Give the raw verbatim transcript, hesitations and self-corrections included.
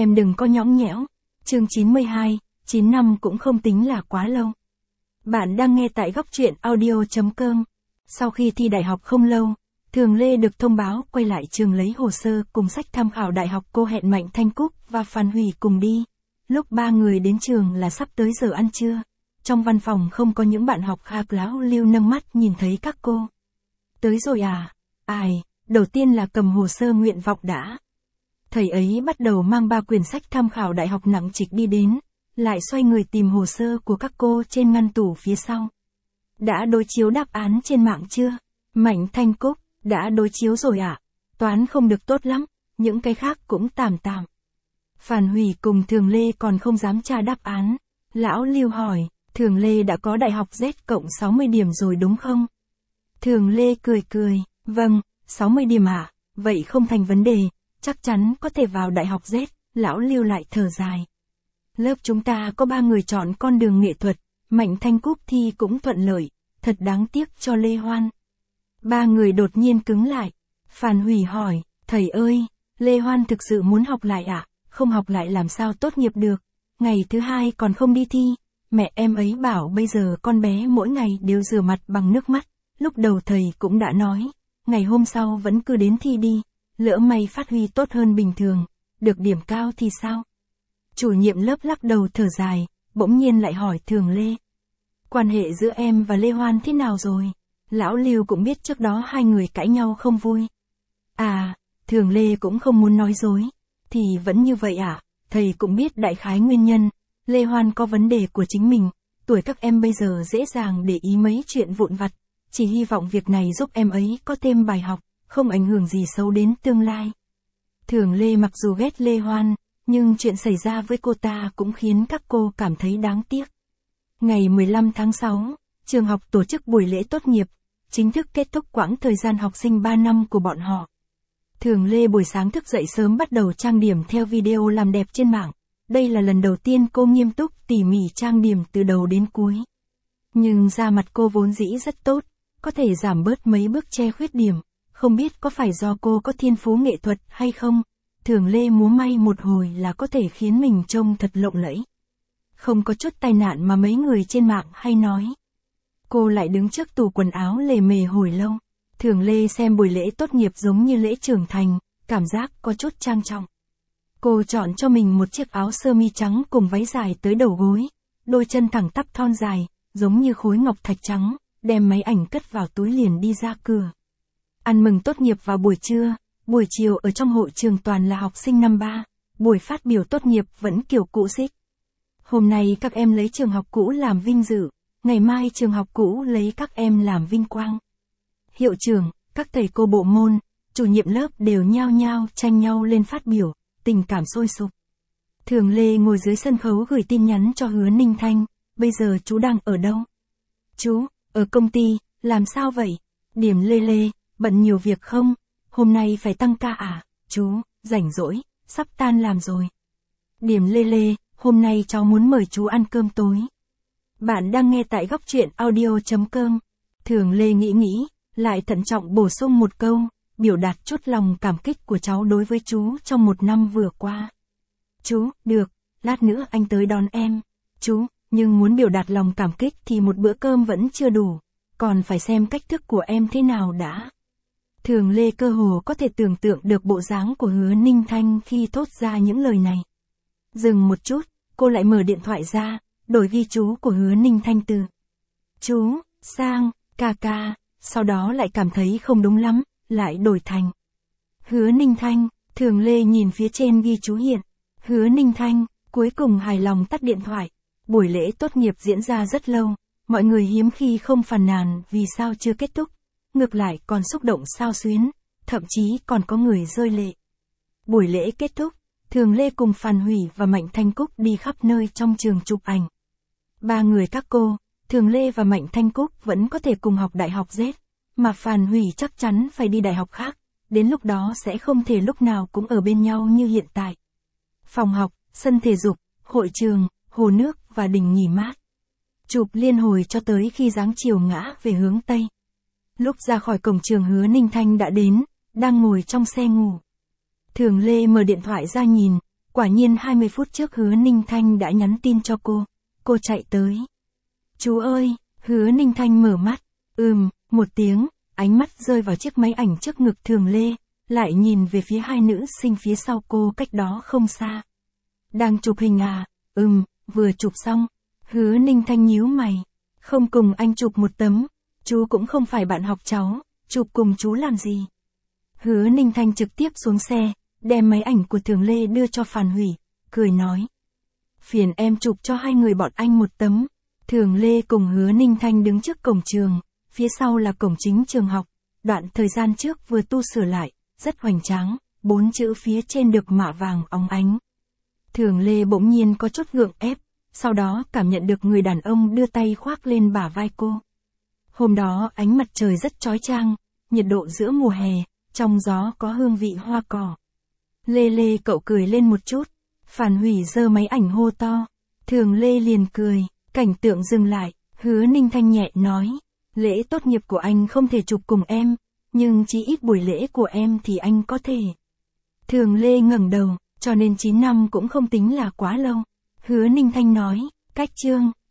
em đừng có nhõng nhẽo. Chương chín mươi hai, chín năm cũng không tính là quá lâu. Bạn đang nghe tại góc truyện audio chấm com. Sau khi thi đại học không lâu, Thường Lê được thông báo quay lại trường lấy hồ sơ cùng sách tham khảo đại học. Cô hẹn Mạnh Thanh Cúc và Phan Hủy cùng đi. Lúc ba người đến trường là sắp tới giờ ăn trưa. Trong văn phòng không có những bạn học khác, Lão Lưu nâng mắt nhìn thấy các cô. Tới rồi à? Ai, đầu tiên là cầm hồ sơ nguyện vọng đã. Thầy ấy bắt đầu mang ba quyển sách tham khảo đại học nặng trịch đi đến, lại xoay người tìm hồ sơ của các cô trên ngăn tủ phía sau. Đã đối chiếu đáp án trên mạng chưa? Mạnh Thanh Cúc, đã đối chiếu rồi ạ. À? Toán không được tốt lắm, những cái khác cũng tạm tạm. Phan Hủy cùng Thường Lê còn không dám tra đáp án. Lão Lưu hỏi, Thường Lê đã có đại học Z cộng sáu mươi điểm rồi đúng không? Thường Lê cười cười, vâng, sáu mươi điểm ạ, à? Vậy không thành vấn đề, chắc chắn có thể vào đại học Z. Lão Lưu lại thở dài. Lớp chúng ta có ba người chọn con đường nghệ thuật, Mạnh Thanh Cúc thi cũng thuận lợi, thật đáng tiếc cho Lê Hoan. Ba người đột nhiên cứng lại. Phan Hủy hỏi, thầy ơi, Lê Hoan thực sự muốn học lại ạ? À? Không học lại làm sao tốt nghiệp được? Ngày thứ hai còn không đi thi. Mẹ em ấy bảo bây giờ con bé mỗi ngày đều rửa mặt bằng nước mắt. Lúc đầu thầy cũng đã nói, ngày hôm sau vẫn cứ đến thi đi, lỡ may phát huy tốt hơn bình thường, được điểm cao thì sao? Chủ nhiệm lớp lắc đầu thở dài, bỗng nhiên lại hỏi Thường Lê. Quan hệ giữa em và Lê Hoan thế nào rồi? Lão Lưu cũng biết trước đó hai người cãi nhau không vui. À, Thường Lê cũng không muốn nói dối. Thì vẫn như vậy à? Thầy cũng biết đại khái nguyên nhân. Lê Hoan có vấn đề của chính mình, tuổi các em bây giờ dễ dàng để ý mấy chuyện vụn vặt. Chỉ hy vọng việc này giúp em ấy có thêm bài học, không ảnh hưởng gì xấu đến tương lai. Thường Lê mặc dù ghét Lê Hoan, nhưng chuyện xảy ra với cô ta cũng khiến các cô cảm thấy đáng tiếc. Ngày mười lăm tháng sáu, trường học tổ chức buổi lễ tốt nghiệp, chính thức kết thúc quãng thời gian học sinh ba năm của bọn họ. Thường Lê buổi sáng thức dậy sớm bắt đầu trang điểm theo video làm đẹp trên mạng. Đây là lần đầu tiên cô nghiêm túc tỉ mỉ trang điểm từ đầu đến cuối. Nhưng da mặt cô vốn dĩ rất tốt, có thể giảm bớt mấy bước che khuyết điểm. Không biết có phải do cô có thiên phú nghệ thuật hay không, Thường Lê múa may một hồi là có thể khiến mình trông thật lộng lẫy. Không có chút tai nạn mà mấy người trên mạng hay nói. Cô lại đứng trước tủ quần áo lề mề hồi lâu. Thường Lê xem buổi lễ tốt nghiệp giống như lễ trưởng thành, cảm giác có chút trang trọng. Cô chọn cho mình một chiếc áo sơ mi trắng cùng váy dài tới đầu gối, đôi chân thẳng tắp thon dài, giống như khối ngọc thạch trắng, đem máy ảnh cất vào túi liền đi ra cửa. Ăn mừng tốt nghiệp vào buổi trưa, buổi chiều ở trong hội trường toàn là học sinh năm ba, buổi phát biểu tốt nghiệp vẫn kiểu cũ xích. Hôm nay các em lấy trường học cũ làm vinh dự, ngày mai trường học cũ lấy các em làm vinh quang. Hiệu trưởng, các thầy cô bộ môn, chủ nhiệm lớp đều nhao nhao tranh nhau lên phát biểu, tình cảm sôi sục. Thường Lê ngồi dưới sân khấu gửi tin nhắn cho Hứa Ninh Thanh, bây giờ chú đang ở đâu? Chú, ở công ty, làm sao vậy? Điểm Lê Lê, bận nhiều việc không? Hôm nay phải tăng ca à? Chú, rảnh rỗi, sắp tan làm rồi. Điểm Lê Lê, hôm nay cháu muốn mời chú ăn cơm tối. Bạn đang nghe tại góc truyện audio chấm com. Thường Lê nghĩ nghĩ, lại thận trọng bổ sung một câu, biểu đạt chút lòng cảm kích của cháu đối với chú trong một năm vừa qua. Chú, được, lát nữa anh tới đón em. Chú, nhưng muốn biểu đạt lòng cảm kích thì một bữa cơm vẫn chưa đủ, còn phải xem cách thức của em thế nào đã. Thường Lê cơ hồ có thể tưởng tượng được bộ dáng của Hứa Ninh Thanh khi thốt ra những lời này. Dừng một chút, cô lại mở điện thoại ra, đổi ghi chú của Hứa Ninh Thanh từ chú, sang, ca ca, sau đó lại cảm thấy không đúng lắm, lại đổi thành Hứa Ninh Thanh. Thường Lê nhìn phía trên ghi chú hiện Hứa Ninh Thanh, cuối cùng hài lòng tắt điện thoại. Buổi lễ tốt nghiệp diễn ra rất lâu, mọi người hiếm khi không phàn nàn vì sao chưa kết thúc, ngược lại còn xúc động xao xuyến, thậm chí còn có người rơi lệ. Buổi lễ kết thúc, Thường Lê cùng Phan Hủy và Mạnh Thanh Cúc đi khắp nơi trong trường chụp ảnh. Ba người các cô, Thường Lê và Mạnh Thanh Cúc vẫn có thể cùng học đại học Z, mà Phan Hủy chắc chắn phải đi đại học khác, đến lúc đó sẽ không thể lúc nào cũng ở bên nhau như hiện tại. Phòng học, sân thể dục, hội trường, hồ nước và đình nghỉ mát. Chụp liên hồi cho tới khi dáng chiều ngã về hướng Tây. Lúc ra khỏi cổng trường Hứa Ninh Thanh đã đến, đang ngồi trong xe ngủ. Thường Lê mở điện thoại ra nhìn, Quả nhiên hai mươi phút trước Hứa Ninh Thanh đã nhắn tin cho cô. Cô chạy tới. Chú ơi, Hứa Ninh Thanh mở mắt. Ừm, một tiếng, ánh mắt rơi vào chiếc máy ảnh trước ngực Thường Lê, lại nhìn về phía hai nữ sinh phía sau cô cách đó không xa. Đang chụp hình à? Ừm, vừa chụp xong. Hứa Ninh Thanh nhíu mày. Không cùng anh chụp một tấm. Chú cũng không phải bạn học cháu, chụp cùng chú làm gì? Hứa Ninh Thanh trực tiếp xuống xe, đem máy ảnh của Thường Lê đưa cho Phàn Hủy, cười nói. Phiền em chụp cho hai người bọn anh một tấm. Thường Lê cùng Hứa Ninh Thanh đứng trước cổng trường, phía sau là cổng chính trường học, đoạn thời gian trước vừa tu sửa lại, rất hoành tráng, bốn chữ phía trên được mạ vàng óng ánh. Thường Lê bỗng nhiên có chút gượng ép, sau đó cảm nhận được người đàn ông đưa tay khoác lên bả vai cô. Hôm đó ánh mặt trời rất chói chang, nhiệt độ giữa mùa hè, trong gió có hương vị hoa cỏ. Lê Lê cậu cười lên một chút, Phàn Hủy giơ máy ảnh hô to. Thường Lê liền cười, cảnh tượng dừng lại, Hứa Ninh Thanh nhẹ nói. Lễ tốt nghiệp của anh không thể chụp cùng em, nhưng chí ít buổi lễ của em thì anh có thể. Thường Lê ngẩng đầu, cho nên chín năm cũng không tính là quá lâu. Hứa Ninh Thanh nói, cách chương,